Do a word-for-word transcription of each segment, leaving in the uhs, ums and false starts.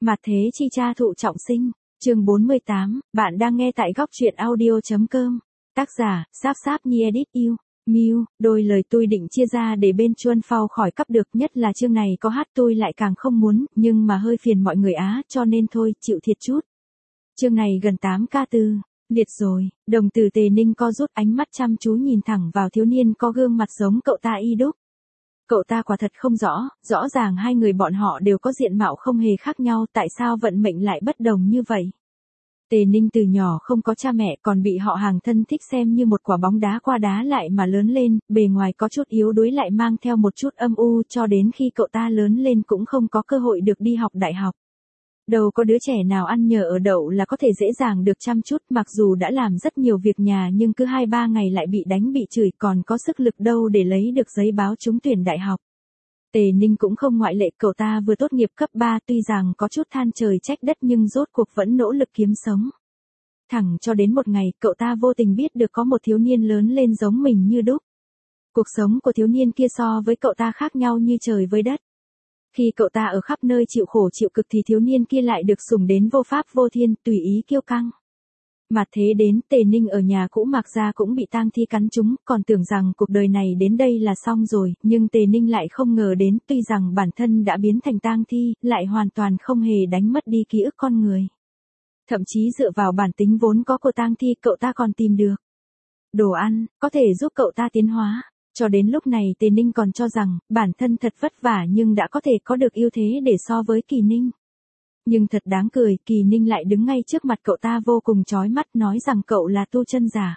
Mặt thế chi cha thụ trọng sinh, chương bốn mươi tám, bạn đang nghe tại góc truyện audio.com. Tác giả, Sáp Sáp Nhi Edit yêu, Miu, đôi lời tôi định chia ra để bên Chuân Phao khỏi cắp được, nhất là chương này có hát tôi lại càng không muốn, nhưng mà hơi phiền mọi người á, cho nên thôi, chịu thiệt chút. Chương này gần tám ca từ, liệt rồi, đồng tử Tề Ninh co rút, ánh mắt chăm chú nhìn thẳng vào thiếu niên có gương mặt giống cậu ta y đúc. Cậu ta quả thật không rõ, rõ ràng hai người bọn họ đều có diện mạo không hề khác nhau, tại sao vận mệnh lại bất đồng như vậy. Tề Ninh từ nhỏ không có cha mẹ, còn bị họ hàng thân thích xem như một quả bóng đá qua đá lại mà lớn lên, bề ngoài có chút yếu đuối lại mang theo một chút âm u, cho đến khi cậu ta lớn lên cũng không có cơ hội được đi học đại học. Đâu có đứa trẻ nào ăn nhờ ở đậu là có thể dễ dàng được chăm chút, mặc dù đã làm rất nhiều việc nhà nhưng cứ hai ba ngày lại bị đánh bị chửi, còn có sức lực đâu để lấy được giấy báo trúng tuyển đại học. Tề Ninh cũng không ngoại lệ, cậu ta vừa tốt nghiệp cấp ba, tuy rằng có chút than trời trách đất nhưng rốt cuộc vẫn nỗ lực kiếm sống. Thẳng cho đến một ngày, cậu ta vô tình biết được có một thiếu niên lớn lên giống mình như đúc. Cuộc sống của thiếu niên kia so với cậu ta khác nhau như trời với đất. Khi cậu ta ở khắp nơi chịu khổ chịu cực thì thiếu niên kia lại được sủng đến vô pháp vô thiên, tùy ý kiêu căng. Mà thế đến, Tề Ninh ở nhà cũ Mạc Gia cũng bị tang thi cắn trúng, còn tưởng rằng cuộc đời này đến đây là xong rồi, nhưng Tề Ninh lại không ngờ đến, tuy rằng bản thân đã biến thành tang thi, lại hoàn toàn không hề đánh mất đi ký ức con người. Thậm chí dựa vào bản tính vốn có của tang thi, cậu ta còn tìm được đồ ăn, có thể giúp cậu ta tiến hóa. Cho đến lúc này Tề Ninh còn cho rằng, bản thân thật vất vả nhưng đã có thể có được ưu thế để so với Kỳ Ninh. Nhưng thật đáng cười, Kỳ Ninh lại đứng ngay trước mặt cậu ta vô cùng chói mắt, nói rằng cậu là tu chân giả.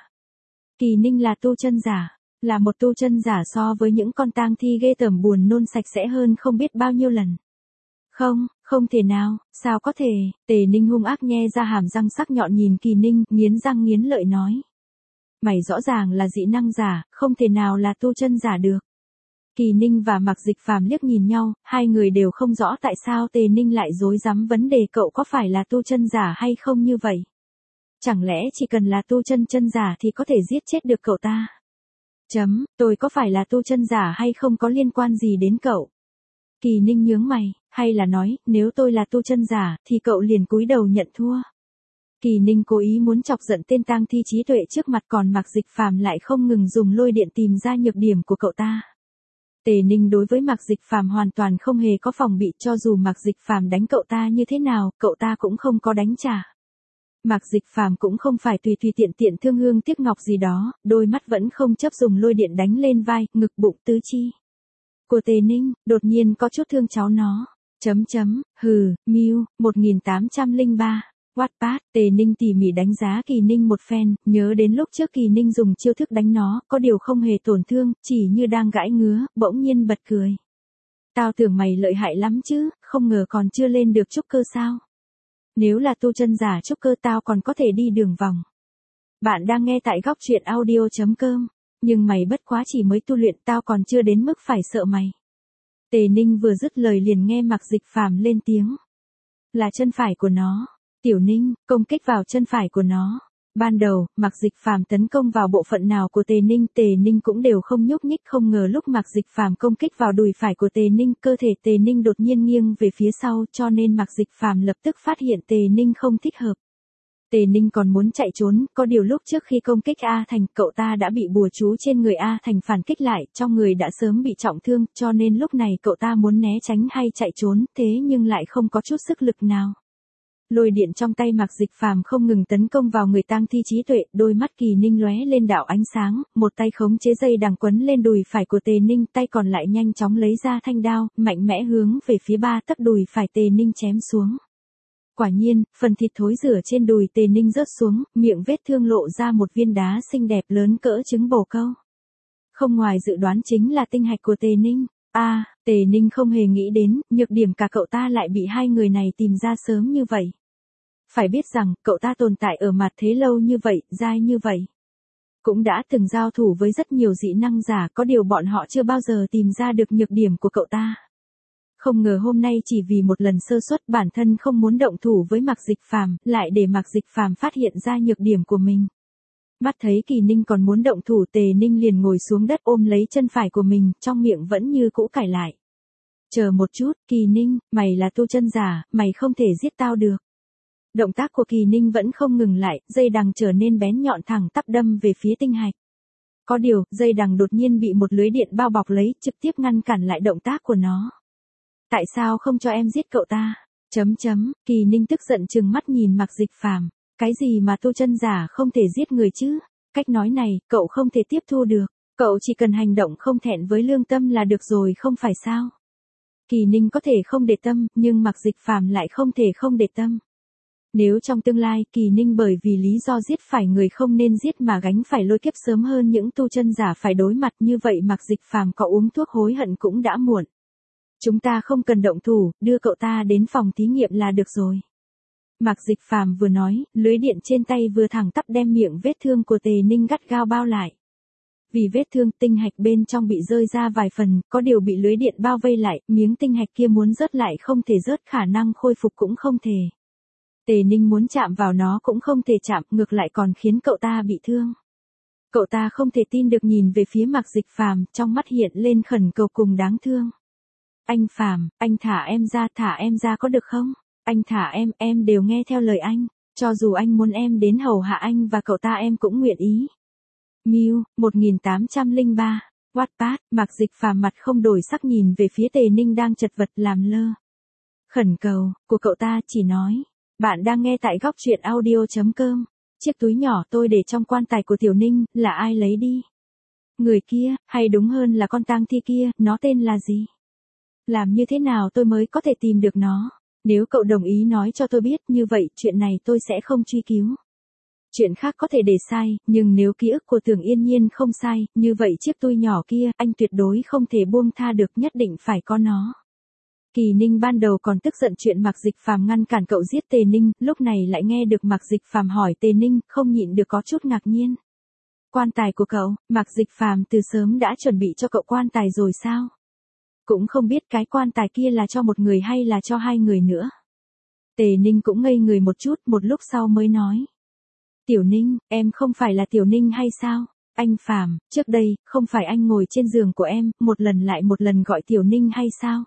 Kỳ Ninh là tu chân giả, là một tu chân giả so với những con tang thi ghê tởm buồn nôn sạch sẽ hơn không biết bao nhiêu lần. Không, không thể nào, sao có thể, Tề Ninh hung ác nhe ra hàm răng sắc nhọn nhìn Kỳ Ninh, nghiến răng nghiến lợi nói. Mày rõ ràng là dị năng giả, không thể nào là tu chân giả được. Kỳ Ninh và Mạc Dịch Phàm liếc nhìn nhau, hai người đều không rõ tại sao Tề Ninh lại dối rắm vấn đề cậu có phải là tu chân giả hay không như vậy. Chẳng lẽ chỉ cần là tu chân chân giả thì có thể giết chết được cậu ta? Chấm, tôi có phải là tu chân giả hay không có liên quan gì đến cậu? Kỳ Ninh nhướng mày, hay là nói, nếu tôi là tu chân giả, thì cậu liền cúi đầu nhận thua. Kỳ Ninh cố ý muốn chọc giận tên tang thi trí tuệ trước mặt, còn Mạc Dịch Phàm lại không ngừng dùng lôi điện tìm ra nhược điểm của cậu ta. Tề Ninh đối với Mạc Dịch Phàm hoàn toàn không hề có phòng bị, cho dù Mạc Dịch Phàm đánh cậu ta như thế nào, cậu ta cũng không có đánh trả. Mạc Dịch Phàm cũng không phải tùy tùy tiện tiện thương hương tiếc ngọc gì đó, đôi mắt vẫn không chấp dùng lôi điện đánh lên vai, ngực, bụng, tứ chi của Tề Ninh, đột nhiên có chút thương cháu nó. Chấm chấm, hừ, Miu, một nghìn tám trăm lẻ ba. Wattpad, Tề Ninh tỉ mỉ đánh giá Kỳ Ninh một phen, nhớ đến lúc trước Kỳ Ninh dùng chiêu thức đánh nó, có điều không hề tổn thương, chỉ như đang gãi ngứa, bỗng nhiên bật cười. Tao tưởng mày lợi hại lắm chứ, không ngờ còn chưa lên được trúc cơ sao. Nếu là tu chân giả trúc cơ tao còn có thể đi đường vòng. Bạn đang nghe tại góc truyện audio.com, nhưng mày bất quá chỉ mới tu luyện, tao còn chưa đến mức phải sợ mày. Tề Ninh vừa dứt lời liền nghe Mạc Dịch Phàm lên tiếng. Là chân phải của nó. Tiểu Ninh, công kích vào chân phải của nó. Ban đầu, Mạc Dịch Phàm tấn công vào bộ phận nào của Tề Ninh, Tề Ninh cũng đều không nhúc nhích, không ngờ lúc Mạc Dịch Phàm công kích vào đùi phải của Tề Ninh, cơ thể Tề Ninh đột nhiên nghiêng về phía sau, cho nên Mạc Dịch Phàm lập tức phát hiện Tề Ninh không thích hợp. Tề Ninh còn muốn chạy trốn, có điều lúc trước khi công kích A Thành, cậu ta đã bị bùa chú trên người A Thành phản kích lại, trong người đã sớm bị trọng thương, cho nên lúc này cậu ta muốn né tránh hay chạy trốn, thế nhưng lại không có chút sức lực nào. Lôi điện trong tay Mạc Dịch Phàm không ngừng tấn công vào người tang thi trí tuệ, đôi mắt Kỳ Ninh lóe lên đạo ánh sáng, một tay khống chế dây đằng quấn lên đùi phải của Tề Ninh, tay còn lại nhanh chóng lấy ra thanh đao, mạnh mẽ hướng về phía ba tấc đùi phải Tề Ninh chém xuống. Quả nhiên, phần thịt thối rữa trên đùi Tề Ninh rớt xuống, miệng vết thương lộ ra một viên đá xinh đẹp lớn cỡ trứng bồ câu. Không ngoài dự đoán chính là tinh hạch của Tề Ninh. A, à, Tề Ninh không hề nghĩ đến, nhược điểm cả cậu ta lại bị hai người này tìm ra sớm như vậy. Phải biết rằng, cậu ta tồn tại ở mặt thế lâu như vậy, dai như vậy. Cũng đã từng giao thủ với rất nhiều dị năng giả, có điều bọn họ chưa bao giờ tìm ra được nhược điểm của cậu ta. Không ngờ hôm nay chỉ vì một lần sơ suất bản thân không muốn động thủ với Mạc Dịch Phàm, lại để Mạc Dịch Phàm phát hiện ra nhược điểm của mình. Mắt thấy Kỳ Ninh còn muốn động thủ, Tề Ninh liền ngồi xuống đất ôm lấy chân phải của mình, trong miệng vẫn như cũ cải lại. Chờ một chút, Kỳ Ninh, mày là tu chân giả, mày không thể giết tao được. Động tác của Kỳ Ninh vẫn không ngừng lại, dây đằng trở nên bén nhọn thẳng tắp đâm về phía tinh hạch. Có điều, dây đằng đột nhiên bị một lưới điện bao bọc lấy, trực tiếp ngăn cản lại động tác của nó. Tại sao không cho em giết cậu ta? Chấm chấm, Kỳ Ninh tức giận trừng mắt nhìn Mạc Dịch Phàm, cái gì mà tu chân giả không thể giết người chứ? Cách nói này, cậu không thể tiếp thu được, cậu chỉ cần hành động không thẹn với lương tâm là được rồi không phải sao? Kỳ Ninh có thể không để tâm, nhưng Mạc Dịch Phàm lại không thể không để tâm. Nếu trong tương lai, Kỳ Ninh bởi vì lý do giết phải người không nên giết mà gánh phải lôi kiếp sớm hơn những tu chân giả phải đối mặt như vậy, Mạc Dịch Phàm có uống thuốc hối hận cũng đã muộn. Chúng ta không cần động thủ, đưa cậu ta đến phòng thí nghiệm là được rồi. Mạc Dịch Phàm vừa nói, lưới điện trên tay vừa thẳng tắp đem miệng vết thương của Tề Ninh gắt gao bao lại. Vì vết thương, tinh hạch bên trong bị rơi ra vài phần, có điều bị lưới điện bao vây lại, miếng tinh hạch kia muốn rớt lại không thể rớt, khả năng khôi phục cũng không thể. Tề Ninh muốn chạm vào nó cũng không thể chạm, ngược lại còn khiến cậu ta bị thương. Cậu ta không thể tin được nhìn về phía Mạc Dịch Phàm, trong mắt hiện lên khẩn cầu cùng đáng thương. Anh Phàm, anh thả em ra, thả em ra có được không? Anh thả em, em đều nghe theo lời anh, cho dù anh muốn em đến hầu hạ anh và cậu ta em cũng nguyện ý. Mew, một nghìn tám trăm lẻ ba, Wattpad, Mạc Dịch Phàm mặt không đổi sắc nhìn về phía Tề Ninh đang chật vật làm lơ. Khẩn cầu, của cậu ta chỉ nói, bạn đang nghe tại góc truyện audio chấm com, chiếc túi nhỏ tôi để trong quan tài của Tiểu Ninh, là ai lấy đi? Người kia, hay đúng hơn là con tang thi kia, nó tên là gì? Làm như thế nào tôi mới có thể tìm được nó? Nếu cậu đồng ý nói cho tôi biết, như vậy chuyện này tôi sẽ không truy cứu. Chuyện khác có thể để sai, nhưng nếu ký ức của Tưởng Yên Nhiên không sai, như vậy chiếc túi nhỏ kia, anh tuyệt đối không thể buông tha được, nhất định phải có nó. Kỳ Ninh ban đầu còn tức giận chuyện Mạc Dịch Phàm ngăn cản cậu giết Tề Ninh, lúc này lại nghe được Mạc Dịch Phàm hỏi Tề Ninh, không nhịn được có chút ngạc nhiên. Quan tài của cậu, Mạc Dịch Phàm từ sớm đã chuẩn bị cho cậu quan tài rồi sao? Cũng không biết cái quan tài kia là cho một người hay là cho hai người nữa. Tề Ninh cũng ngây người một chút, một lúc sau mới nói. Tiểu Ninh, em không phải là Tiểu Ninh hay sao? Anh Phàm, trước đây, không phải anh ngồi trên giường của em, một lần lại một lần gọi Tiểu Ninh hay sao?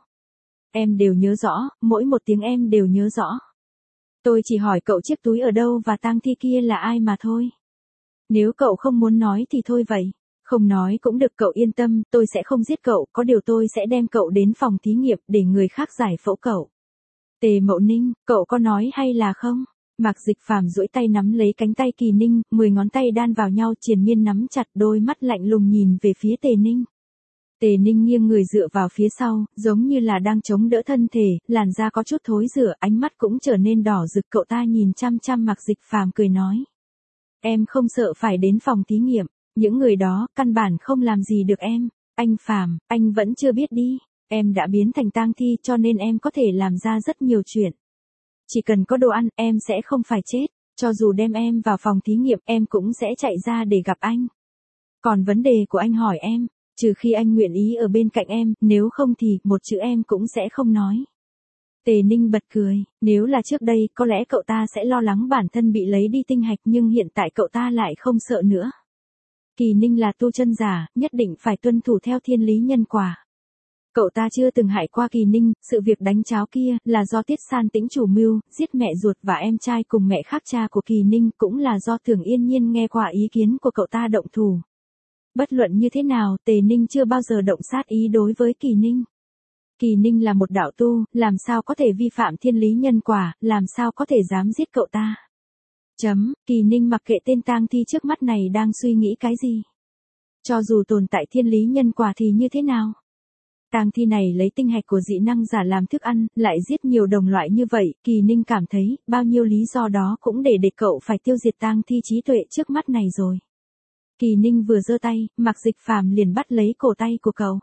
Em đều nhớ rõ, mỗi một tiếng em đều nhớ rõ. Tôi chỉ hỏi cậu chiếc túi ở đâu và tang thi kia là ai mà thôi. Nếu cậu không muốn nói thì thôi vậy. Không nói cũng được, cậu yên tâm, tôi sẽ không giết cậu, có điều tôi sẽ đem cậu đến phòng thí nghiệm để người khác giải phẫu cậu. Tề Mậu Ninh, cậu có nói hay là không? Mạc Dịch Phàm duỗi tay nắm lấy cánh tay Kỳ Ninh, mười ngón tay đan vào nhau triền miên nắm chặt, đôi mắt lạnh lùng nhìn về phía Tề Ninh. Tề Ninh nghiêng người dựa vào phía sau, giống như là đang chống đỡ thân thể, làn da có chút thối rữa, ánh mắt cũng trở nên đỏ rực, cậu ta nhìn chăm chăm Mạc Dịch Phàm cười nói. Em không sợ phải đến phòng thí nghiệm, những người đó, căn bản không làm gì được em. Anh Phàm, anh vẫn chưa biết đi, em đã biến thành tang thi cho nên em có thể làm ra rất nhiều chuyện. Chỉ cần có đồ ăn, em sẽ không phải chết, cho dù đem em vào phòng thí nghiệm, em cũng sẽ chạy ra để gặp anh. Còn vấn đề của anh hỏi em, trừ khi anh nguyện ý ở bên cạnh em, nếu không thì, một chữ em cũng sẽ không nói. Tề Ninh bật cười, nếu là trước đây, có lẽ cậu ta sẽ lo lắng bản thân bị lấy đi tinh hạch, nhưng hiện tại cậu ta lại không sợ nữa. Kỳ Ninh là tu chân giả, nhất định phải tuân thủ theo thiên lý nhân quả. Cậu ta chưa từng hại qua Kỳ Ninh, sự việc đánh cháo kia, là do Tiết San Tĩnh chủ mưu, giết mẹ ruột và em trai cùng mẹ khác cha của Kỳ Ninh, cũng là do Tưởng Yên Nhiên nghe qua ý kiến của cậu ta động thủ. Bất luận như thế nào, Tề Ninh chưa bao giờ động sát ý đối với Kỳ Ninh. Kỳ Ninh là một đạo tu, làm sao có thể vi phạm thiên lý nhân quả, làm sao có thể dám giết cậu ta. Chấm, Kỳ Ninh mặc kệ tên tang thi trước mắt này đang suy nghĩ cái gì. Cho dù tồn tại thiên lý nhân quả thì như thế nào? Tang thi này lấy tinh hạch của dị năng giả làm thức ăn, lại giết nhiều đồng loại như vậy, Kỳ Ninh cảm thấy, bao nhiêu lý do đó cũng để để cậu phải tiêu diệt tang thi trí tuệ trước mắt này rồi. Kỳ Ninh vừa giơ tay, Mạc Dịch Phàm liền bắt lấy cổ tay của cậu.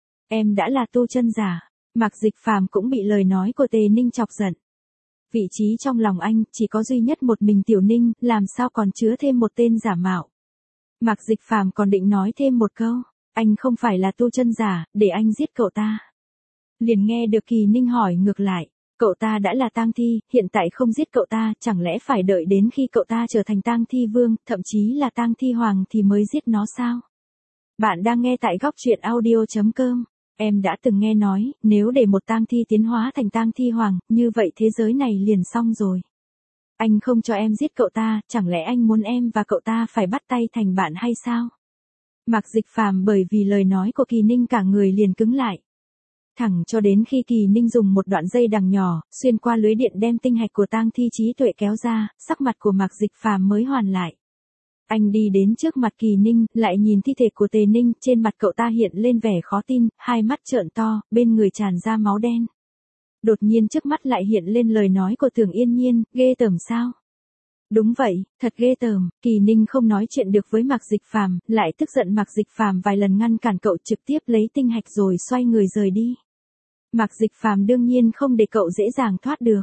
Em đã là tu chân giả. Mạc Dịch Phàm cũng bị lời nói của Tề Ninh chọc giận. Vị trí trong lòng anh, chỉ có duy nhất một mình Tiểu Ninh, làm sao còn chứa thêm một tên giả mạo. Mạc Dịch Phàm còn định nói thêm một câu, anh không phải là tu chân giả, để anh giết cậu ta. Liền nghe được Kỳ Ninh hỏi ngược lại, cậu ta đã là tang thi, hiện tại không giết cậu ta, chẳng lẽ phải đợi đến khi cậu ta trở thành tang thi vương, thậm chí là tang thi hoàng thì mới giết nó sao? Bạn đang nghe tại góc truyện audio chấm com. Em đã từng nghe nói, nếu để một tang thi tiến hóa thành tang thi hoàng, như vậy thế giới này liền xong rồi. Anh không cho em giết cậu ta, chẳng lẽ anh muốn em và cậu ta phải bắt tay thành bạn hay sao? Mạc Dịch Phàm bởi vì lời nói của Kỳ Ninh cả người liền cứng lại. Thẳng cho đến khi Kỳ Ninh dùng một đoạn dây đằng nhỏ, xuyên qua lưới điện đem tinh hạch của tang thi trí tuệ kéo ra, sắc mặt của Mạc Dịch Phàm mới hoàn lại. Anh đi đến trước mặt Kỳ Ninh, lại nhìn thi thể của Tề Ninh, trên mặt cậu ta hiện lên vẻ khó tin, hai mắt trợn to, bên người tràn ra máu đen. Đột nhiên trước mắt lại hiện lên lời nói của Tưởng Yên Nhiên, ghê tởm sao? Đúng vậy, thật ghê tởm. Kỳ Ninh không nói chuyện được với Mạc Dịch Phàm, lại tức giận Mạc Dịch Phàm vài lần ngăn cản cậu, trực tiếp lấy tinh hạch rồi xoay người rời đi. Mạc Dịch Phàm đương nhiên không để cậu dễ dàng thoát được.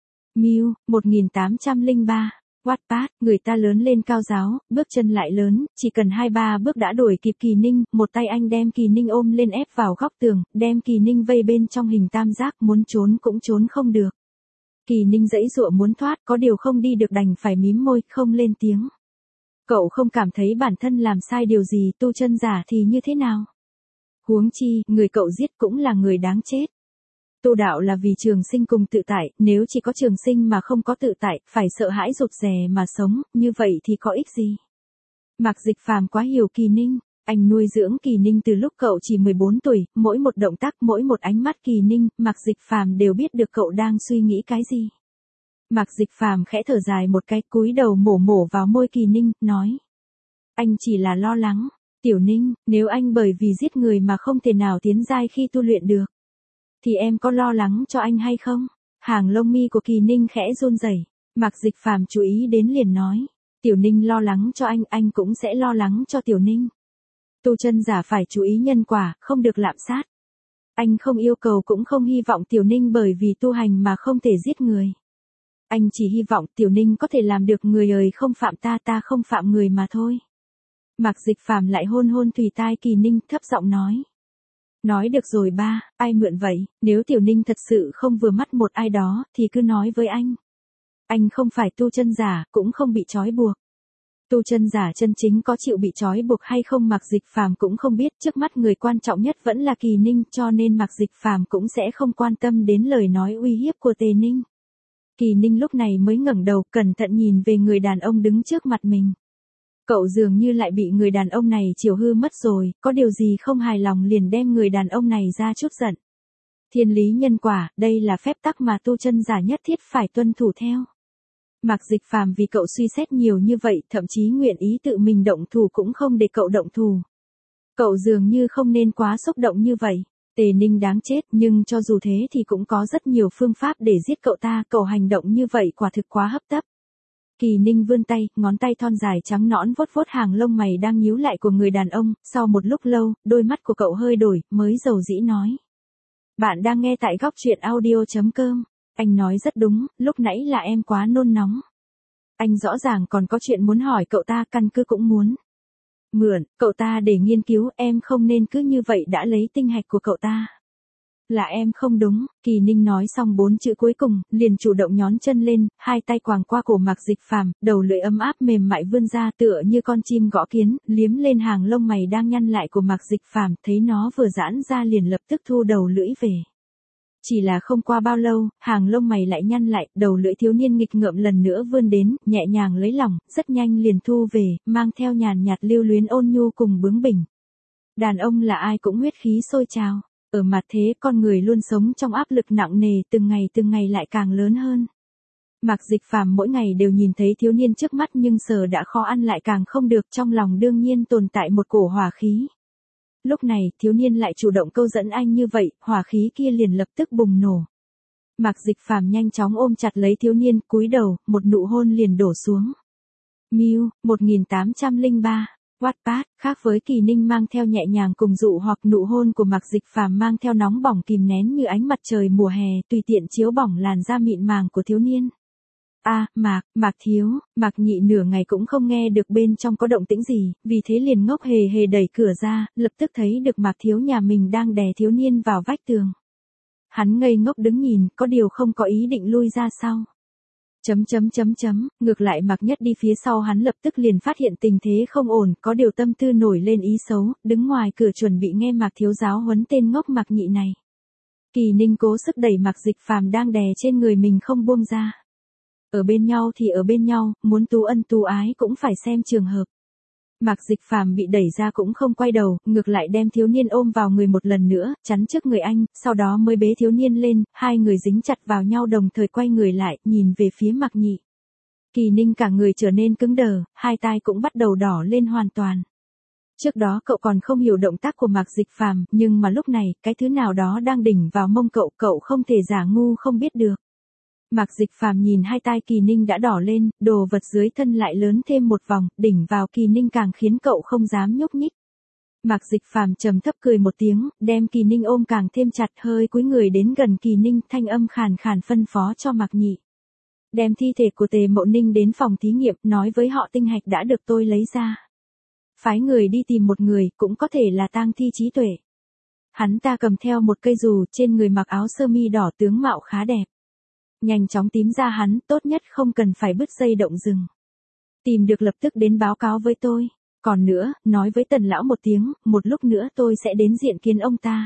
Mew, một nghìn tám trăm lẻ ba. Wattpad, người ta lớn lên cao giáo, bước chân lại lớn, chỉ cần hai ba bước đã đuổi kịp Kỳ Ninh, một tay anh đem Kỳ Ninh ôm lên ép vào góc tường, đem Kỳ Ninh vây bên trong hình tam giác, muốn trốn cũng trốn không được. Kỳ Ninh giãy giụa muốn thoát, có điều không đi được đành phải mím môi, không lên tiếng. Cậu không cảm thấy bản thân làm sai điều gì, tu chân giả thì như thế nào? Huống chi, người cậu giết cũng là người đáng chết. Tu đạo là vì trường sinh cùng tự tại, nếu chỉ có trường sinh mà không có tự tại, phải sợ hãi rụt rè mà sống, như vậy thì có ích gì? Mạc Dịch Phàm quá hiểu Kỳ Ninh, anh nuôi dưỡng Kỳ Ninh từ lúc cậu chỉ mười bốn tuổi, mỗi một động tác, mỗi một ánh mắt Kỳ Ninh, Mạc Dịch Phàm đều biết được cậu đang suy nghĩ cái gì. Mạc Dịch Phàm khẽ thở dài một cái, cúi đầu mổ mổ vào môi Kỳ Ninh, nói: "Anh chỉ là lo lắng, Tiểu Ninh, nếu anh bởi vì giết người mà không thể nào tiến giai khi tu luyện được, thì em có lo lắng cho anh hay không?" Hàng lông mi của Kỳ Ninh khẽ run rẩy. Mạc Dịch Phàm chú ý đến liền nói: "Tiểu Ninh lo lắng cho anh, anh cũng sẽ lo lắng cho Tiểu Ninh. Tu chân giả phải chú ý nhân quả, không được lạm sát. Anh không yêu cầu cũng không hy vọng Tiểu Ninh bởi vì tu hành mà không thể giết người. Anh chỉ hy vọng Tiểu Ninh có thể làm được người ơi không phạm ta, ta không phạm người mà thôi." Mạc Dịch Phàm lại hôn hôn thùy tai Kỳ Ninh, thấp giọng nói: "Nói được rồi ba, ai mượn vậy, nếu Tiểu Ninh thật sự không vừa mắt một ai đó, thì cứ nói với anh. Anh không phải tu chân giả, cũng không bị trói buộc. Tu chân giả chân chính có chịu bị trói buộc hay không Mạc Dịch Phàm cũng không biết, trước mắt người quan trọng nhất vẫn là Kỳ Ninh, cho nên Mạc Dịch Phàm cũng sẽ không quan tâm đến lời nói uy hiếp của Tề Ninh." Kỳ Ninh lúc này mới ngẩng đầu, cẩn thận nhìn về người đàn ông đứng trước mặt mình. Cậu dường như lại bị người đàn ông này chiều hư mất rồi, có điều gì không hài lòng liền đem người đàn ông này ra chút giận. Thiên lý nhân quả, đây là phép tắc mà tu chân giả nhất thiết phải tuân thủ theo. Mạc Dịch Phàm vì cậu suy xét nhiều như vậy, thậm chí nguyện ý tự mình động thủ cũng không để cậu động thủ. Cậu dường như không nên quá xúc động như vậy. Tề Ninh đáng chết, nhưng cho dù thế thì cũng có rất nhiều phương pháp để giết cậu ta, cậu hành động như vậy quả thực quá hấp tấp. Kỳ Ninh vươn tay, ngón tay thon dài trắng nõn vuốt vuốt hàng lông mày đang nhíu lại của người đàn ông, sau một lúc lâu, đôi mắt của cậu hơi đổi, mới dầu dĩ nói: "Bạn đang nghe tại góc truyện audio chấm com. Anh nói rất đúng, lúc nãy là em quá nôn nóng. Anh rõ ràng còn có chuyện muốn hỏi cậu ta, căn cứ cũng muốn mượn cậu ta để nghiên cứu, em không nên cứ như vậy đã lấy tinh hạch của cậu ta. Là em không đúng." Kỳ Ninh nói xong bốn chữ cuối cùng, liền chủ động nhón chân lên, hai tay quàng qua cổ Mạc Dịch Phàm, đầu lưỡi ấm áp mềm mại vươn ra tựa như con chim gõ kiến, liếm lên hàng lông mày đang nhăn lại của Mạc Dịch Phàm, thấy nó vừa giãn ra liền lập tức thu đầu lưỡi về. Chỉ là không qua bao lâu, hàng lông mày lại nhăn lại, đầu lưỡi thiếu niên nghịch ngợm lần nữa vươn đến, nhẹ nhàng lấy lòng, rất nhanh liền thu về, mang theo nhàn nhạt lưu luyến ôn nhu cùng bướng bỉnh. Đàn ông là ai cũng huyết khí sôi trào. Ở mặt thế, con người luôn sống trong áp lực nặng nề, từng ngày từng ngày lại càng lớn hơn. Mạc Dịch Phàm mỗi ngày đều nhìn thấy thiếu niên trước mắt nhưng sờ đã khó ăn lại càng không được, trong lòng đương nhiên tồn tại một cổ hỏa khí. Lúc này, thiếu niên lại chủ động câu dẫn anh như vậy, hỏa khí kia liền lập tức bùng nổ. Mạc Dịch Phàm nhanh chóng ôm chặt lấy thiếu niên, cúi đầu, một nụ hôn liền đổ xuống. Mew, một nghìn tám trăm lẻ ba. Wattpad, khác với Kỳ Ninh mang theo nhẹ nhàng cùng dụ hoặc nụ hôn của Mạc Dịch Phàm mang theo nóng bỏng kìm nén như ánh mặt trời mùa hè, tùy tiện chiếu bỏng làn da mịn màng của thiếu niên. A, à, Mạc, Mạc Thiếu, Mạc Nhị nửa ngày cũng không nghe được bên trong có động tĩnh gì, vì thế liền ngốc hề hề đẩy cửa ra, lập tức thấy được Mạc Thiếu nhà mình đang đè thiếu niên vào vách tường. Hắn ngây ngốc đứng nhìn, có điều không có ý định lui ra sau. Chấm chấm chấm chấm, ngược lại Mạc Nhất đi phía sau hắn lập tức liền phát hiện tình thế không ổn, có điều tâm tư nổi lên ý xấu, đứng ngoài cửa chuẩn bị nghe Mạc thiếu giáo huấn tên ngốc Mạc Nhị này. Kỳ Ninh cố sức đẩy Mạc Dịch Phàm đang đè trên người mình không buông ra. Ở bên nhau thì ở bên nhau, muốn tú ân tú ái cũng phải xem trường hợp. Mạc Dịch Phàm bị đẩy ra cũng không quay đầu, ngược lại đem thiếu niên ôm vào người một lần nữa, chắn trước người anh, sau đó mới bế thiếu niên lên, hai người dính chặt vào nhau đồng thời quay người lại, nhìn về phía Mạc Nhị. Kỳ Ninh cả người trở nên cứng đờ, hai tai cũng bắt đầu đỏ lên hoàn toàn. Trước đó cậu còn không hiểu động tác của Mạc Dịch Phàm, nhưng mà lúc này, cái thứ nào đó đang đỉnh vào mông cậu, cậu không thể giả ngu không biết được. Mạc Dịch Phàm nhìn hai tai Kỳ Ninh đã đỏ lên, đồ vật dưới thân lại lớn thêm một vòng, đỉnh vào Kỳ Ninh càng khiến cậu không dám nhúc nhích. Mạc Dịch Phàm trầm thấp cười một tiếng, đem Kỳ Ninh ôm càng thêm chặt, hơi cúi người đến gần Kỳ Ninh, thanh âm khàn khàn phân phó cho Mạc Nhị. Đem thi thể của Tề Mậu Ninh đến phòng thí nghiệm, nói với họ tinh hạch đã được tôi lấy ra. Phái người đi tìm một người, cũng có thể là tang thi trí tuệ. Hắn ta cầm theo một cây dù, trên người mặc áo sơ mi đỏ, tướng mạo khá đẹp. Nhanh chóng tím ra hắn, tốt nhất không cần phải bứt dây động rừng. Tìm được lập tức đến báo cáo với tôi. Còn nữa, nói với Tần lão một tiếng, một lúc nữa tôi sẽ đến diện kiến ông ta.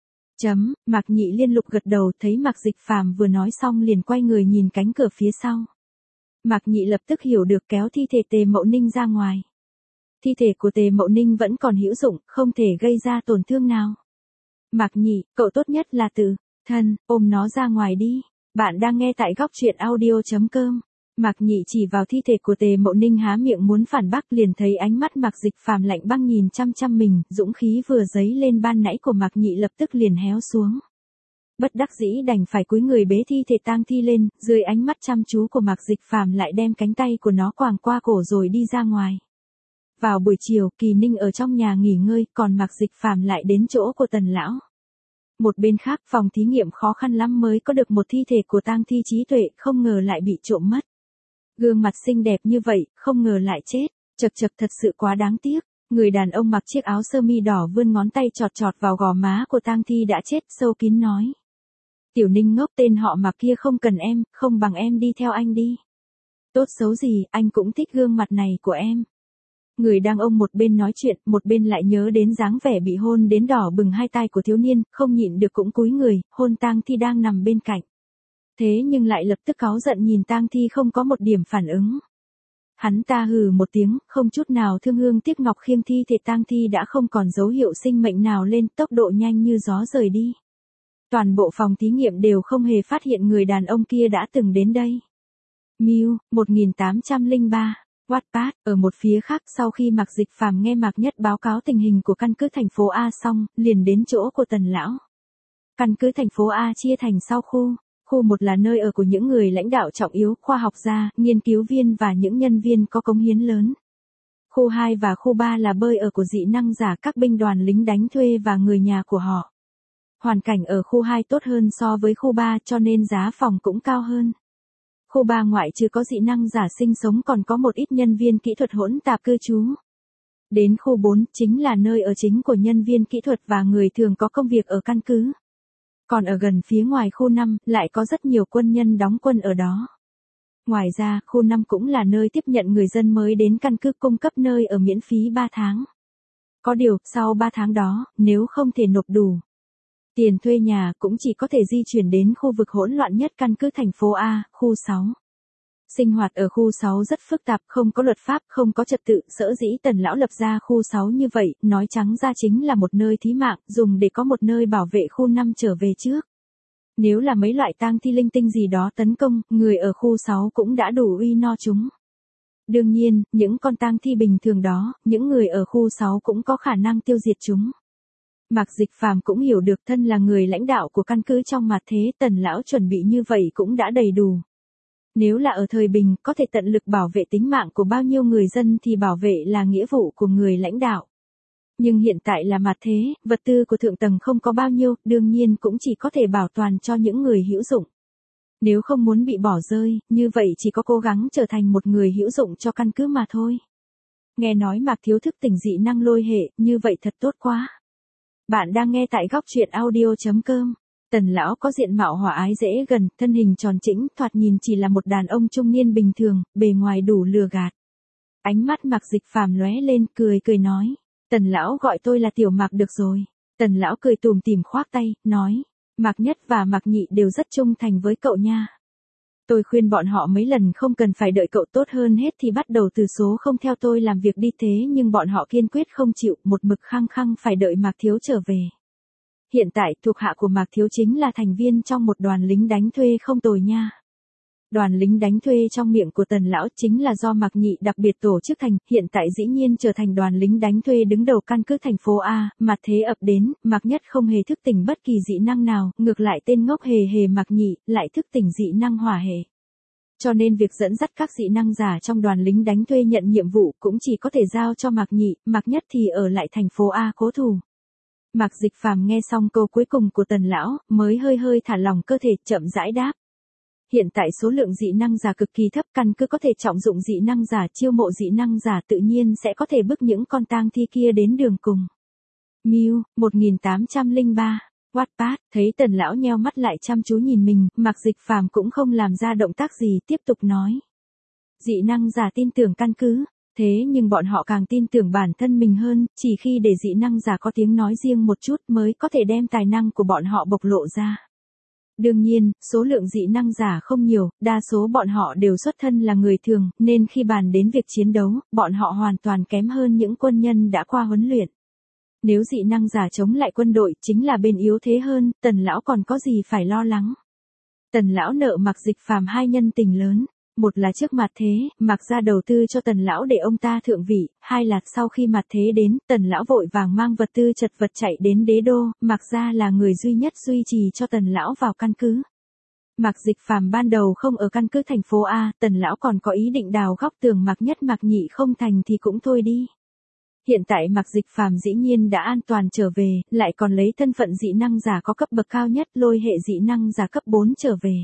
Chấm, Mạc Nhị liên lục gật đầu, thấy Mạc Dịch Phàm vừa nói xong liền quay người nhìn cánh cửa phía sau. Mạc Nhị lập tức hiểu được, kéo thi thể Tề Mậu Ninh ra ngoài. Thi thể của Tề Mậu Ninh vẫn còn hữu dụng, không thể gây ra tổn thương nào. Mạc Nhị, cậu tốt nhất là tự thân, ôm nó ra ngoài đi. Bạn đang nghe tại góc truyện audio chấm com. Mạc Nhị chỉ vào thi thể của Tề Mậu Ninh há miệng muốn phản bác, liền thấy ánh mắt Mạc Dịch Phàm lạnh băng nhìn chăm chăm mình, dũng khí vừa dấy lên ban nãy của Mạc Nhị lập tức liền héo xuống. Bất đắc dĩ đành phải cúi người bế thi thể tang thi lên, dưới ánh mắt chăm chú của Mạc Dịch Phàm lại đem cánh tay của nó quàng qua cổ rồi đi ra ngoài. Vào buổi chiều, Kỳ Ninh ở trong nhà nghỉ ngơi, còn Mạc Dịch Phàm lại đến chỗ của Tần lão. Một bên khác, phòng thí nghiệm khó khăn lắm mới có được một thi thể của tang thi trí tuệ, không ngờ lại bị trộm mất. Gương mặt xinh đẹp như vậy, không ngờ lại chết, chật chật thật sự quá đáng tiếc. Người đàn ông mặc chiếc áo sơ mi đỏ vươn ngón tay chọt chọt vào gò má của tang thi đã chết, sâu kín nói. Tiểu Ninh ngốc, tên họ Mạc kia không cần em, không bằng em đi theo anh đi. Tốt xấu gì, anh cũng thích gương mặt này của em. Người đàn ông một bên nói chuyện, một bên lại nhớ đến dáng vẻ bị hôn đến đỏ bừng hai tai của thiếu niên, không nhịn được cũng cúi người, hôn tang thi đang nằm bên cạnh. Thế nhưng lại lập tức cáu giận nhìn tang thi không có một điểm phản ứng. Hắn ta hừ một tiếng, không chút nào thương hương tiếc ngọc khiêng thi thể tang thi đã không còn dấu hiệu sinh mệnh nào lên, tốc độ nhanh như gió rời đi. Toàn bộ phòng thí nghiệm đều không hề phát hiện người đàn ông kia đã từng đến đây. Mew, một nghìn tám trăm lẻ ba. Wattpad, ở một phía khác, sau khi Mạc Dịch Phàm nghe Mạc Nhất báo cáo tình hình của căn cứ thành phố A xong, liền đến chỗ của Tần lão. Căn cứ thành phố A chia thành sáu khu. Khu một là nơi ở của những người lãnh đạo trọng yếu, khoa học gia, nghiên cứu viên và những nhân viên có cống hiến lớn. Khu hai và khu ba là nơi ở của dị năng giả, các binh đoàn lính đánh thuê và người nhà của họ. Hoàn cảnh ở khu hai tốt hơn so với khu ba cho nên giá phòng cũng cao hơn. Khu ba ngoại trừ có dị năng giả sinh sống còn có một ít nhân viên kỹ thuật hỗn tạp cư trú. Đến khu bốn chính là nơi ở chính của nhân viên kỹ thuật và người thường có công việc ở căn cứ. Còn ở gần phía ngoài khu năm, lại có rất nhiều quân nhân đóng quân ở đó. Ngoài ra, khu năm cũng là nơi tiếp nhận người dân mới đến căn cứ, cung cấp nơi ở miễn phí ba tháng. Có điều, sau ba tháng đó, nếu không thể nộp đủ tiền thuê nhà, cũng chỉ có thể di chuyển đến khu vực hỗn loạn nhất căn cứ thành phố A, khu sáu. Sinh hoạt ở khu sáu rất phức tạp, không có luật pháp, không có trật tự, sở dĩ Tần lão lập ra khu sáu như vậy, nói trắng ra chính là một nơi thí mạng, dùng để có một nơi bảo vệ khu năm trở về trước. Nếu là mấy loại tang thi linh tinh gì đó tấn công, người ở khu sáu cũng đã đủ uy no chúng. Đương nhiên, những con tang thi bình thường đó, những người ở khu sáu cũng có khả năng tiêu diệt chúng. Mạc Dịch Phàm cũng hiểu được, thân là người lãnh đạo của căn cứ trong mặt thế, Tần lão chuẩn bị như vậy cũng đã đầy đủ. Nếu là ở thời bình, có thể tận lực bảo vệ tính mạng của bao nhiêu người dân thì bảo vệ là nghĩa vụ của người lãnh đạo. Nhưng hiện tại là mặt thế, vật tư của thượng tầng không có bao nhiêu, đương nhiên cũng chỉ có thể bảo toàn cho những người hữu dụng. Nếu không muốn bị bỏ rơi, như vậy chỉ có cố gắng trở thành một người hữu dụng cho căn cứ mà thôi. Nghe nói Mạc thiếu thức tỉnh dị năng lôi hệ, như vậy thật tốt quá. Bạn đang nghe tại góc truyện audio chấm com. Tần lão có diện mạo hòa ái dễ gần, thân hình tròn trĩnh, thoạt nhìn chỉ là một đàn ông trung niên bình thường, bề ngoài đủ lừa gạt. Ánh mắt Mạc Dịch Phàm lóe lên, cười cười nói, Tần lão gọi tôi là Tiểu Mạc được rồi. Tần lão cười tủm tỉm khoác tay, nói, Mạc Nhất và Mạc Nhị đều rất trung thành với cậu nha. Tôi khuyên bọn họ mấy lần không cần phải đợi cậu, tốt hơn hết thì bắt đầu từ số không theo tôi làm việc đi, thế nhưng bọn họ kiên quyết không chịu, một mực khăng khăng phải đợi Mạc Thiếu trở về. Hiện tại thuộc hạ của Mạc Thiếu chính là thành viên trong một đoàn lính đánh thuê không tồi nha. Đoàn lính đánh thuê trong miệng của Tần lão chính là do Mạc Nhị đặc biệt tổ chức thành, hiện tại dĩ nhiên trở thành đoàn lính đánh thuê đứng đầu căn cứ thành phố A, mặt thế ập đến, Mạc Nhất không hề thức tỉnh bất kỳ dị năng nào, ngược lại tên ngốc hề hề Mạc Nhị lại thức tỉnh dị năng hỏa hệ. Cho nên việc dẫn dắt các dị năng giả trong đoàn lính đánh thuê nhận nhiệm vụ cũng chỉ có thể giao cho Mạc Nhị, Mạc Nhất thì ở lại thành phố A cố thủ. Mạc Dịch Phàm nghe xong câu cuối cùng của Tần lão, mới hơi hơi thả lỏng cơ thể, chậm rãi đáp. Hiện tại số lượng dị năng giả cực kỳ thấp, căn cứ có thể trọng dụng dị năng giả, chiêu mộ dị năng giả tự nhiên sẽ có thể bức những con tang thi kia đến đường cùng. Mew, một nghìn tám trăm lẻ ba, Wattpad, thấy Tần lão nheo mắt lại chăm chú nhìn mình, Mạc Dịch Phàm cũng không làm ra động tác gì, tiếp tục nói. Dị năng giả tin tưởng căn cứ, thế nhưng bọn họ càng tin tưởng bản thân mình hơn, chỉ khi để dị năng giả có tiếng nói riêng một chút mới có thể đem tài năng của bọn họ bộc lộ ra. Đương nhiên, số lượng dị năng giả không nhiều, đa số bọn họ đều xuất thân là người thường, nên khi bàn đến việc chiến đấu, bọn họ hoàn toàn kém hơn những quân nhân đã qua huấn luyện. Nếu dị năng giả chống lại quân đội chính là bên yếu thế hơn, Tần lão còn có gì phải lo lắng. Tần lão nợ Mạc Dịch Phàm hai nhân tình lớn. Một là trước mặt thế, Mạc gia đầu tư cho Tần lão để ông ta thượng vị, hai là sau khi mặt thế đến, Tần lão vội vàng mang vật tư chật vật chạy đến đế đô, Mạc gia là người duy nhất duy trì cho Tần lão vào căn cứ. Mạc Dịch Phàm ban đầu không ở căn cứ thành phố A, Tần lão còn có ý định đào góc tường Mạc Nhất Mạc Nhị không thành thì cũng thôi đi. Hiện tại Mạc Dịch Phàm dĩ nhiên đã an toàn trở về, lại còn lấy thân phận dị năng giả có cấp bậc cao nhất, lôi hệ dị năng giả cấp bốn trở về.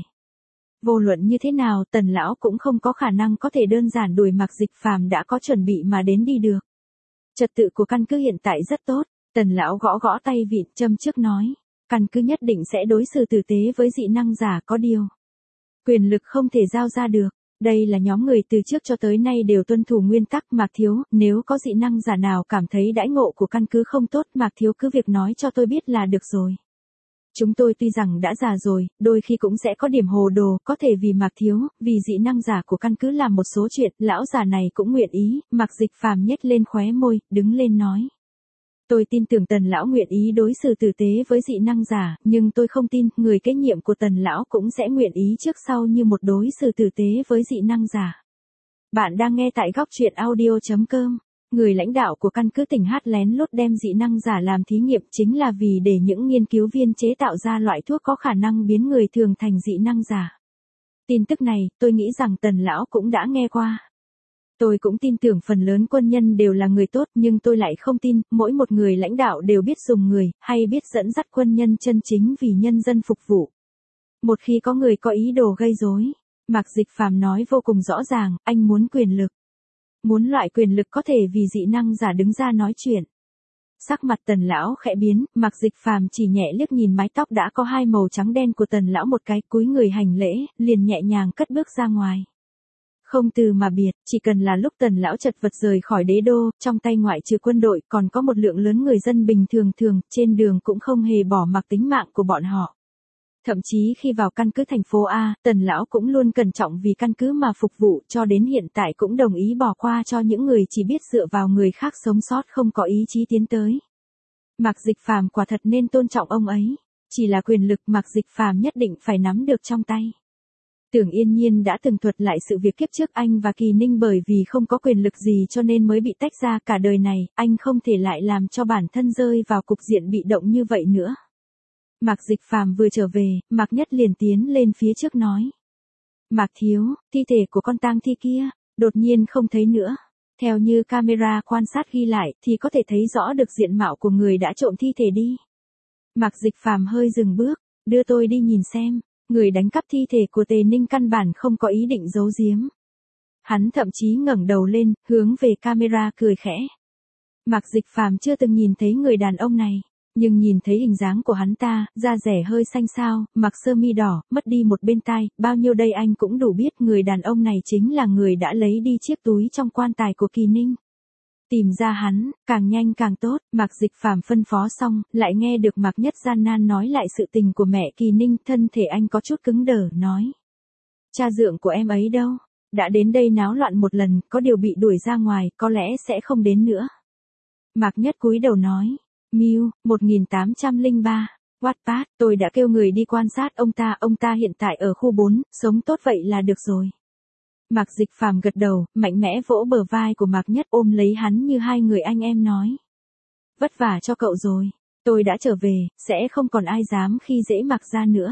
Vô luận như thế nào, Tần lão cũng không có khả năng có thể đơn giản đuổi Mạc Dịch Phàm đã có chuẩn bị mà đến đi được. Trật tự của căn cứ hiện tại rất tốt, Tần lão gõ gõ tay vịn châm trước nói, căn cứ nhất định sẽ đối xử tử tế với dị năng giả, có điều quyền lực không thể giao ra được. Đây là nhóm người từ trước cho tới nay đều tuân thủ nguyên tắc. Mạc Thiếu, nếu có dị năng giả nào cảm thấy đãi ngộ của căn cứ không tốt, Mạc Thiếu cứ việc nói cho tôi biết là được rồi. Chúng tôi tuy rằng đã già rồi, đôi khi cũng sẽ có điểm hồ đồ, có thể vì Mạc Thiếu, vì dị năng giả của căn cứ làm một số chuyện, lão già này cũng nguyện ý. Mạc Dịch Phàm nhếch lên khóe môi, đứng lên nói. Tôi tin tưởng Tần lão nguyện ý đối xử tử tế với dị năng giả, nhưng tôi không tin người kế nhiệm của Tần lão cũng sẽ nguyện ý trước sau như một đối xử tử tế với dị năng giả. Bạn đang nghe tại góc truyện audio chấm com. Người lãnh đạo của căn cứ tỉnh Hát lén lút đem dị năng giả làm thí nghiệm chính là vì để những nghiên cứu viên chế tạo ra loại thuốc có khả năng biến người thường thành dị năng giả. Tin tức này, tôi nghĩ rằng Tần lão cũng đã nghe qua. Tôi cũng tin tưởng phần lớn quân nhân đều là người tốt, nhưng tôi lại không tin, mỗi một người lãnh đạo đều biết dùng người, hay biết dẫn dắt quân nhân chân chính vì nhân dân phục vụ. Một khi có người có ý đồ gây rối, Mạc Dịch Phàm nói vô cùng rõ ràng, anh muốn quyền lực. Muốn loại quyền lực có thể vì dị năng giả đứng ra nói chuyện. Sắc mặt Tần lão khẽ biến, Mạc Dịch Phàm chỉ nhẹ liếc nhìn mái tóc đã có hai màu trắng đen của Tần lão một cái, cúi người hành lễ, liền nhẹ nhàng cất bước ra ngoài. Không từ mà biệt, chỉ cần là lúc Tần lão chật vật rời khỏi đế đô, trong tay ngoại trừ quân đội còn có một lượng lớn người dân bình thường thường, trên đường cũng không hề bỏ mặc tính mạng của bọn họ. Thậm chí khi vào căn cứ thành phố A, Tần lão cũng luôn cẩn trọng vì căn cứ mà phục vụ, cho đến hiện tại cũng đồng ý bỏ qua cho những người chỉ biết dựa vào người khác sống sót không có ý chí tiến tới. Mạc Dịch Phàm quả thật nên tôn trọng ông ấy, chỉ là quyền lực Mạc Dịch Phàm nhất định phải nắm được trong tay. Tưởng Yên Nhiên đã từng thuật lại sự việc kiếp trước anh và Kỳ Ninh bởi vì không có quyền lực gì cho nên mới bị tách ra, cả đời này, anh không thể lại làm cho bản thân rơi vào cục diện bị động như vậy nữa. Mạc Dịch Phàm vừa trở về, Mạc Nhất liền tiến lên phía trước nói. Mạc Thiếu, thi thể của con tang thi kia, đột nhiên không thấy nữa. Theo như camera quan sát ghi lại thì có thể thấy rõ được diện mạo của người đã trộm thi thể đi. Mạc Dịch Phàm hơi dừng bước, đưa tôi đi nhìn xem. Người đánh cắp thi thể của Tề Ninh căn bản không có ý định giấu giếm. Hắn thậm chí ngẩng đầu lên, hướng về camera cười khẽ. Mạc Dịch Phàm chưa từng nhìn thấy người đàn ông này, Nhưng nhìn thấy hình dáng của hắn ta, da rẻ hơi xanh xao, mặc sơ mi đỏ, mất đi một bên tai, bao nhiêu đây anh cũng đủ biết người đàn ông này chính là người đã lấy đi chiếc túi trong quan tài của Kỳ Ninh. Tìm ra hắn, càng nhanh càng tốt, Mạc Dịch Phàm phân phó xong, lại nghe được Mạc Nhất gian nan nói lại sự tình của mẹ Kỳ Ninh, thân thể anh có chút cứng đờ, nói. Cha dượng của em ấy đâu? Đã đến đây náo loạn một lần, có điều bị đuổi ra ngoài, có lẽ sẽ không đến nữa. Mạc Nhất cúi đầu nói. Mew, một nghìn tám trăm lẻ ba, Wattpad, tôi đã kêu người đi quan sát ông ta, ông ta hiện tại ở khu bốn, sống tốt vậy là được rồi. Mạc Dịch Phàm gật đầu, mạnh mẽ vỗ bờ vai của Mạc Nhất ôm lấy hắn như hai người anh em nói. Vất vả cho cậu rồi, tôi đã trở về, sẽ không còn ai dám khi dễ Mạc gia nữa.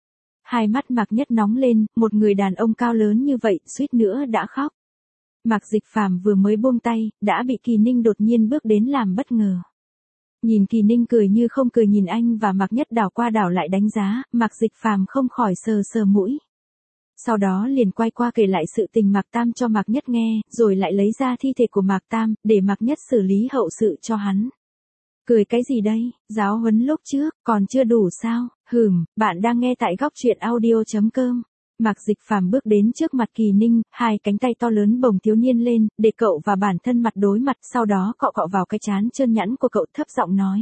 Hai mắt Mạc Nhất nóng lên, một người đàn ông cao lớn như vậy, suýt nữa đã khóc. Mạc Dịch Phàm vừa mới buông tay, đã bị Kỳ Ninh đột nhiên bước đến làm bất ngờ. Nhìn Kỳ Ninh cười như không cười nhìn anh và Mạc Nhất đảo qua đảo lại đánh giá, Mạc Dịch Phàm không khỏi sờ sờ mũi. Sau đó liền quay qua kể lại sự tình Mạc Tam cho Mạc Nhất nghe, rồi lại lấy ra thi thể của Mạc Tam, để Mạc Nhất xử lý hậu sự cho hắn. Cười cái gì đây, giáo huấn lúc trước, còn chưa đủ sao, hừm, bạn đang nghe tại góc truyện audio chấm com. Mạc Dịch Phàm bước đến trước mặt Kỳ Ninh, hai cánh tay to lớn bồng thiếu niên lên, để cậu và bản thân mặt đối mặt, sau đó cọ cọ vào cái trán trơn nhẵn của cậu thấp giọng nói.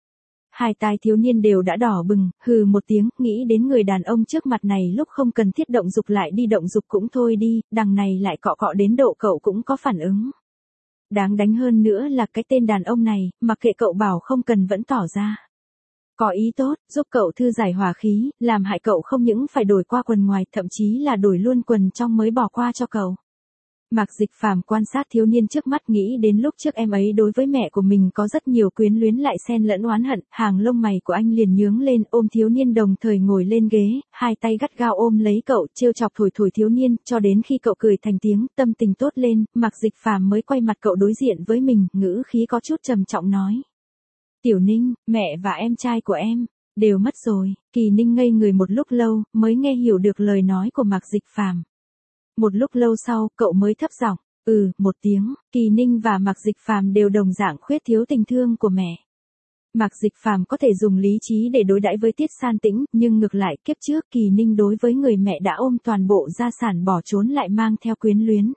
Hai tai thiếu niên đều đã đỏ bừng, hừ một tiếng, nghĩ đến người đàn ông trước mặt này lúc không cần thiết động dục lại đi động dục cũng thôi đi, đằng này lại cọ cọ đến độ cậu cũng có phản ứng. Đáng đánh hơn nữa là cái tên đàn ông này, mặc kệ cậu bảo không cần vẫn tỏ ra. Có ý tốt, giúp cậu thư giải hỏa khí, làm hại cậu không những phải đổi qua quần ngoài, thậm chí là đổi luôn quần trong mới bỏ qua cho cậu. Mạc Dịch Phàm quan sát thiếu niên trước mắt nghĩ đến lúc trước em ấy đối với mẹ của mình có rất nhiều quyến luyến lại xen lẫn oán hận, hàng lông mày của anh liền nhướng lên, ôm thiếu niên đồng thời ngồi lên ghế, hai tay gắt gao ôm lấy cậu, trêu chọc thổi thổi thiếu niên, cho đến khi cậu cười thành tiếng, tâm tình tốt lên, Mạc Dịch Phàm mới quay mặt cậu đối diện với mình, ngữ khí có chút trầm trọng nói. Tiểu Ninh, mẹ và em trai của em, đều mất rồi. Kỳ Ninh ngây người một lúc lâu, mới nghe hiểu được lời nói của Mạc Dịch Phàm. Một lúc lâu sau, cậu mới thấp giọng, ừ, một tiếng, Kỳ Ninh và Mạc Dịch Phàm đều đồng dạng khuyết thiếu tình thương của mẹ. Mạc Dịch Phàm có thể dùng lý trí để đối đãi với Tiết San Tĩnh, nhưng ngược lại kiếp trước Kỳ Ninh đối với người mẹ đã ôm toàn bộ gia sản bỏ trốn lại mang theo quyến luyến.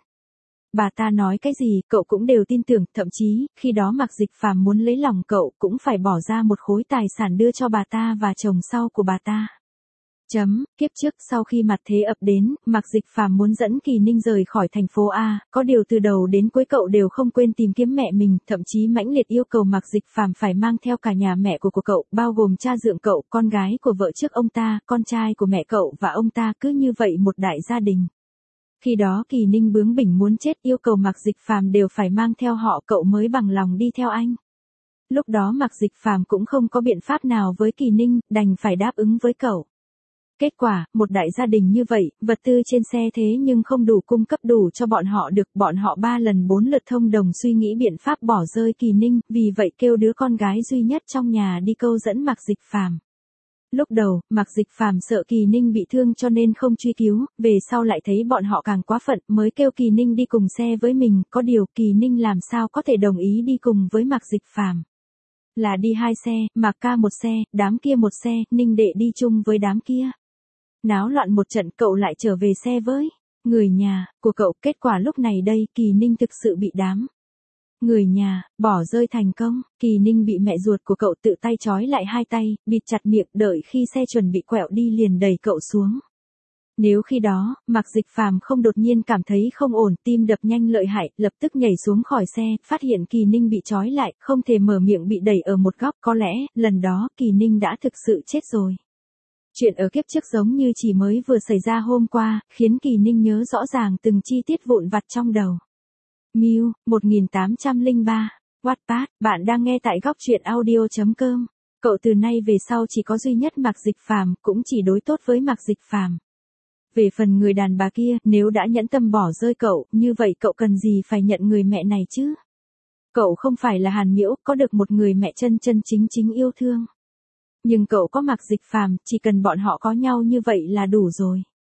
Bà ta nói cái gì, cậu cũng đều tin tưởng, thậm chí, khi đó Mạc Dịch Phàm muốn lấy lòng cậu cũng phải bỏ ra một khối tài sản đưa cho bà ta và chồng sau của bà ta. Chấm, kiếp trước sau khi mặt thế ập đến, Mạc Dịch Phàm muốn dẫn Kỳ Ninh rời khỏi thành phố A, có điều từ đầu đến cuối cậu đều không quên tìm kiếm mẹ mình, thậm chí mãnh liệt yêu cầu Mạc Dịch Phàm phải mang theo cả nhà mẹ của của cậu, bao gồm cha dượng cậu, con gái của vợ trước ông ta, con trai của mẹ cậu và ông ta, cứ như vậy một đại gia đình. Khi đó Kỳ Ninh bướng bỉnh muốn chết, yêu cầu Mạc Dịch Phàm đều phải mang theo họ, cậu mới bằng lòng đi theo anh. Lúc đó Mạc Dịch Phàm cũng không có biện pháp nào với Kỳ Ninh, đành phải đáp ứng với cậu. Kết quả, một đại gia đình như vậy, vật tư trên xe thế nhưng không đủ cung cấp đủ cho bọn họ được, bọn họ ba lần bốn lượt thông đồng suy nghĩ biện pháp bỏ rơi Kỳ Ninh, vì vậy kêu đứa con gái duy nhất trong nhà đi câu dẫn Mạc Dịch Phàm. Lúc đầu, Mạc Dịch Phàm sợ Kỳ Ninh bị thương cho nên không truy cứu, về sau lại thấy bọn họ càng quá phận mới kêu Kỳ Ninh đi cùng xe với mình, có điều Kỳ Ninh làm sao có thể đồng ý đi cùng với Mạc Dịch Phàm. Là đi hai xe, Mạc ca một xe, đám kia một xe, Ninh đệ đi chung với đám kia. Náo loạn một trận cậu lại trở về xe với người nhà của cậu, kết quả lúc này đây Kỳ Ninh thực sự bị đám người nhà bỏ rơi thành công. Kỳ Ninh bị mẹ ruột của cậu tự tay trói lại hai tay, bịt chặt miệng, đợi khi xe chuẩn bị quẹo đi liền đẩy cậu xuống. Nếu khi đó, Mạc Dịch Phàm không đột nhiên cảm thấy không ổn, tim đập nhanh lợi hại, lập tức nhảy xuống khỏi xe, phát hiện Kỳ Ninh bị trói lại, không thể mở miệng bị đẩy ở một góc, có lẽ, lần đó Kỳ Ninh đã thực sự chết rồi. Chuyện ở kiếp trước giống như chỉ mới vừa xảy ra hôm qua, khiến Kỳ Ninh nhớ rõ ràng từng chi tiết vụn vặt trong đầu. Mew, một nghìn tám trăm lẻ ba, Wattpad, bạn đang nghe tại góc truyện audio chấm com. Cậu từ nay về sau chỉ có duy nhất Mạc Dịch Phàm, cũng chỉ đối tốt với Mạc Dịch Phàm. Về phần người đàn bà kia, nếu đã nhẫn tâm bỏ rơi cậu, như vậy cậu cần gì phải nhận người mẹ này chứ? Cậu không phải là Hàn Miễu, có được một người mẹ chân chân chính chính yêu thương. Nhưng cậu có Mạc Dịch Phàm, chỉ cần bọn họ có nhau như vậy là đủ rồi.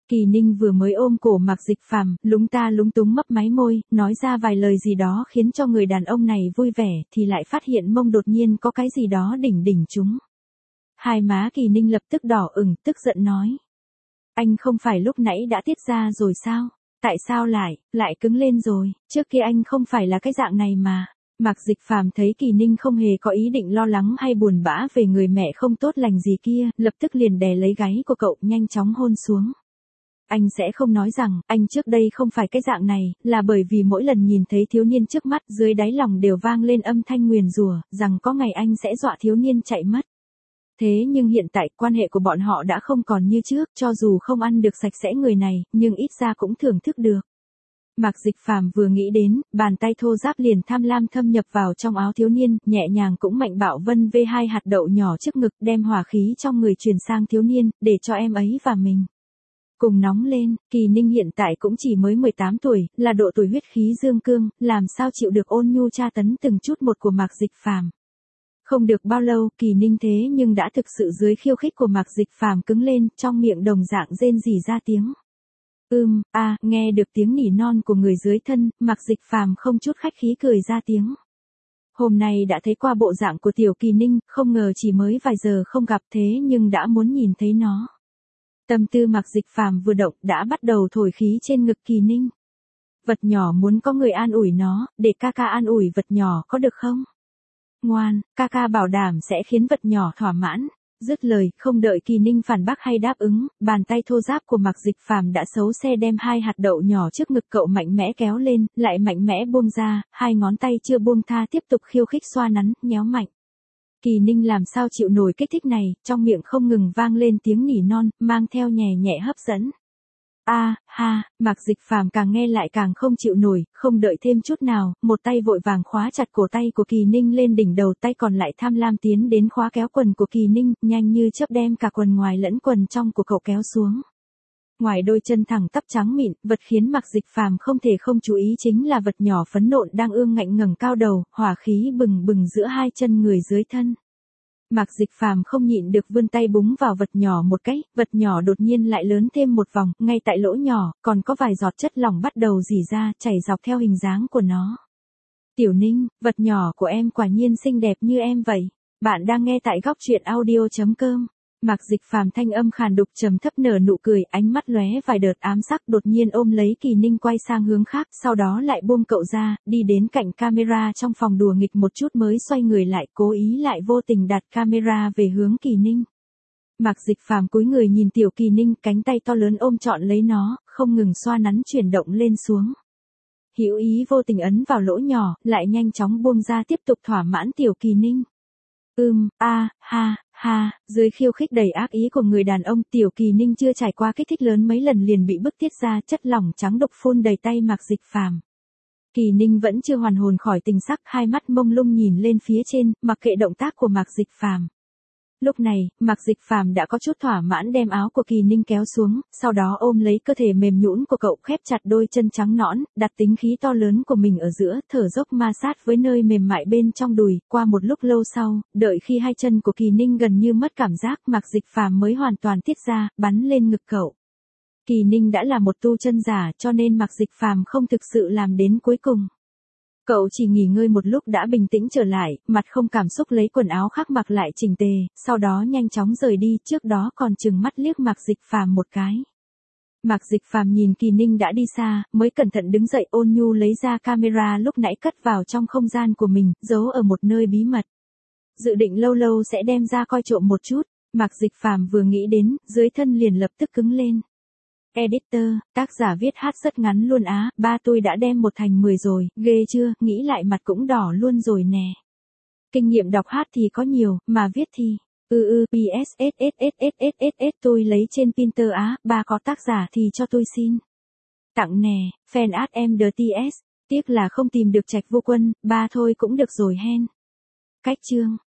Kỳ Ninh vừa mới ôm cổ Mạc Dịch Phàm, lúng ta lúng túng mấp máy môi, nói ra vài lời gì đó khiến cho người đàn ông này vui vẻ, thì lại phát hiện mông đột nhiên có cái gì đó đỉnh đỉnh chúng. Hai má Kỳ Ninh lập tức đỏ ửng, tức giận nói. Anh không phải lúc nãy đã tiết ra rồi sao? Tại sao lại, lại cứng lên rồi, trước kia anh không phải là cái dạng này mà. Mạc Dịch Phàm thấy Kỳ Ninh không hề có ý định lo lắng hay buồn bã về người mẹ không tốt lành gì kia, lập tức liền đè lấy gáy của cậu nhanh chóng hôn xuống. Anh sẽ không nói rằng, anh trước đây không phải cái dạng này, là bởi vì mỗi lần nhìn thấy thiếu niên trước mắt dưới đáy lòng đều vang lên âm thanh nguyền rủa, rằng có ngày anh sẽ dọa thiếu niên chạy mất. Thế nhưng hiện tại quan hệ của bọn họ đã không còn như trước, cho dù không ăn được sạch sẽ người này, nhưng ít ra cũng thưởng thức được. Mạc Dịch Phàm vừa nghĩ đến, bàn tay thô ráp liền tham lam thâm nhập vào trong áo thiếu niên, nhẹ nhàng cũng mạnh bạo vân vê hai hạt đậu nhỏ trước ngực, đem hỏa khí trong người truyền sang thiếu niên, để cho em ấy và mình cùng nóng lên. Kỳ Ninh hiện tại cũng chỉ mới mười tám tuổi, là độ tuổi huyết khí dương cương, làm sao chịu được ôn nhu tra tấn từng chút một của Mạc Dịch Phàm. Không được bao lâu, Kỳ Ninh thế nhưng đã thực sự dưới khiêu khích của Mạc Dịch Phàm cứng lên, trong miệng đồng dạng rên rỉ ra tiếng. Ưm, a, à, nghe được tiếng nỉ non của người dưới thân, Mạc Dịch Phàm không chút khách khí cười ra tiếng. Hôm nay đã thấy qua bộ dạng của tiểu Kỳ Ninh, không ngờ chỉ mới vài giờ không gặp thế nhưng đã muốn nhìn thấy nó. Tâm tư Mạc Dịch Phàm vừa động đã bắt đầu thổi khí trên ngực Kỳ Ninh. Vật nhỏ muốn có người an ủi nó, để ca ca an ủi vật nhỏ có được không? Ngoan, ca ca bảo đảm sẽ khiến vật nhỏ thỏa mãn. Dứt lời, không đợi Kỳ Ninh phản bác hay đáp ứng, bàn tay thô ráp của Mạc Dịch Phàm đã xấu xe đem hai hạt đậu nhỏ trước ngực cậu mạnh mẽ kéo lên, lại mạnh mẽ buông ra, hai ngón tay chưa buông tha tiếp tục khiêu khích xoa nắn, nhéo mạnh. Kỳ Ninh làm sao chịu nổi kích thích này, trong miệng không ngừng vang lên tiếng nỉ non, mang theo nhẹ nhẹ hấp dẫn. A, à, ha, Mạc Dịch Phàm càng nghe lại càng không chịu nổi, không đợi thêm chút nào, một tay vội vàng khóa chặt cổ tay của Kỳ Ninh lên đỉnh đầu, tay còn lại tham lam tiến đến khóa kéo quần của Kỳ Ninh, nhanh như chớp đem cả quần ngoài lẫn quần trong của cậu kéo xuống. Ngoài đôi chân thẳng tắp trắng mịn, vật khiến Mạc Dịch Phàm không thể không chú ý chính là vật nhỏ phấn nộn đang ương ngạnh ngẩng cao đầu, hỏa khí bừng bừng giữa hai chân người dưới thân. Mạc Dịch Phàm không nhịn được vươn tay búng vào vật nhỏ một cái, vật nhỏ đột nhiên lại lớn thêm một vòng, ngay tại lỗ nhỏ, còn có vài giọt chất lỏng bắt đầu rỉ ra, chảy dọc theo hình dáng của nó. Tiểu Ninh, vật nhỏ của em quả nhiên xinh đẹp như em vậy. Bạn đang nghe tại góc truyện audio chấm com. Mạc Dịch Phàm thanh âm khàn đục trầm thấp nở nụ cười, ánh mắt lóe vài đợt ám sắc, đột nhiên ôm lấy Kỳ Ninh quay sang hướng khác, sau đó lại buông cậu ra, đi đến cạnh camera trong phòng đùa nghịch một chút mới xoay người lại, cố ý lại vô tình đặt camera về hướng Kỳ Ninh. Mạc Dịch Phàm cúi người nhìn tiểu Kỳ Ninh, cánh tay to lớn ôm trọn lấy nó, không ngừng xoa nắn chuyển động lên xuống. Hữu ý vô tình ấn vào lỗ nhỏ, lại nhanh chóng buông ra tiếp tục thỏa mãn tiểu Kỳ Ninh. Ưm, a, à, ha, ha, dưới khiêu khích đầy ác ý của người đàn ông, tiểu Kỳ Ninh chưa trải qua kích thích lớn mấy lần liền bị bức tiết ra, chất lỏng trắng đục phun đầy tay Mạc Dịch Phàm. Kỳ Ninh vẫn chưa hoàn hồn khỏi tình sắc, hai mắt mông lung nhìn lên phía trên, mặc kệ động tác của Mạc Dịch Phàm. Lúc này, Mạc Dịch Phàm đã có chút thỏa mãn đem áo của Kỳ Ninh kéo xuống, sau đó ôm lấy cơ thể mềm nhũn của cậu, khép chặt đôi chân trắng nõn, đặt tính khí to lớn của mình ở giữa, thở dốc ma sát với nơi mềm mại bên trong đùi. Qua một lúc lâu sau, đợi khi hai chân của Kỳ Ninh gần như mất cảm giác, Mạc Dịch Phàm mới hoàn toàn tiết ra, bắn lên ngực cậu. Kỳ Ninh đã là một tu chân giả, cho nên Mạc Dịch Phàm không thực sự làm đến cuối cùng. Cậu chỉ nghỉ ngơi một lúc đã bình tĩnh trở lại, mặt không cảm xúc lấy quần áo khác mặc lại chỉnh tề, sau đó nhanh chóng rời đi, trước đó còn chừng mắt liếc Mạc Dịch Phàm một cái. Mạc Dịch Phàm nhìn Kỳ Ninh đã đi xa, mới cẩn thận đứng dậy, ôn nhu lấy ra camera lúc nãy cất vào trong không gian của mình, giấu ở một nơi bí mật. Dự định lâu lâu sẽ đem ra coi trộm một chút, Mạc Dịch Phàm vừa nghĩ đến, dưới thân liền lập tức cứng lên. Editor, tác giả viết hát rất ngắn luôn á, ba tôi đã đem một thành mười rồi, ghê chưa, nghĩ lại mặt cũng đỏ luôn rồi nè. Kinh nghiệm đọc hát thì có nhiều, mà viết thì, ư ư, pssssssss tôi lấy trên Pinter á, ba có tác giả thì cho tôi xin. Tặng nè, fan at em đê tê ét, tiếc là không tìm được Trạch Vô Quân, ba thôi cũng được rồi hen. Cách chương.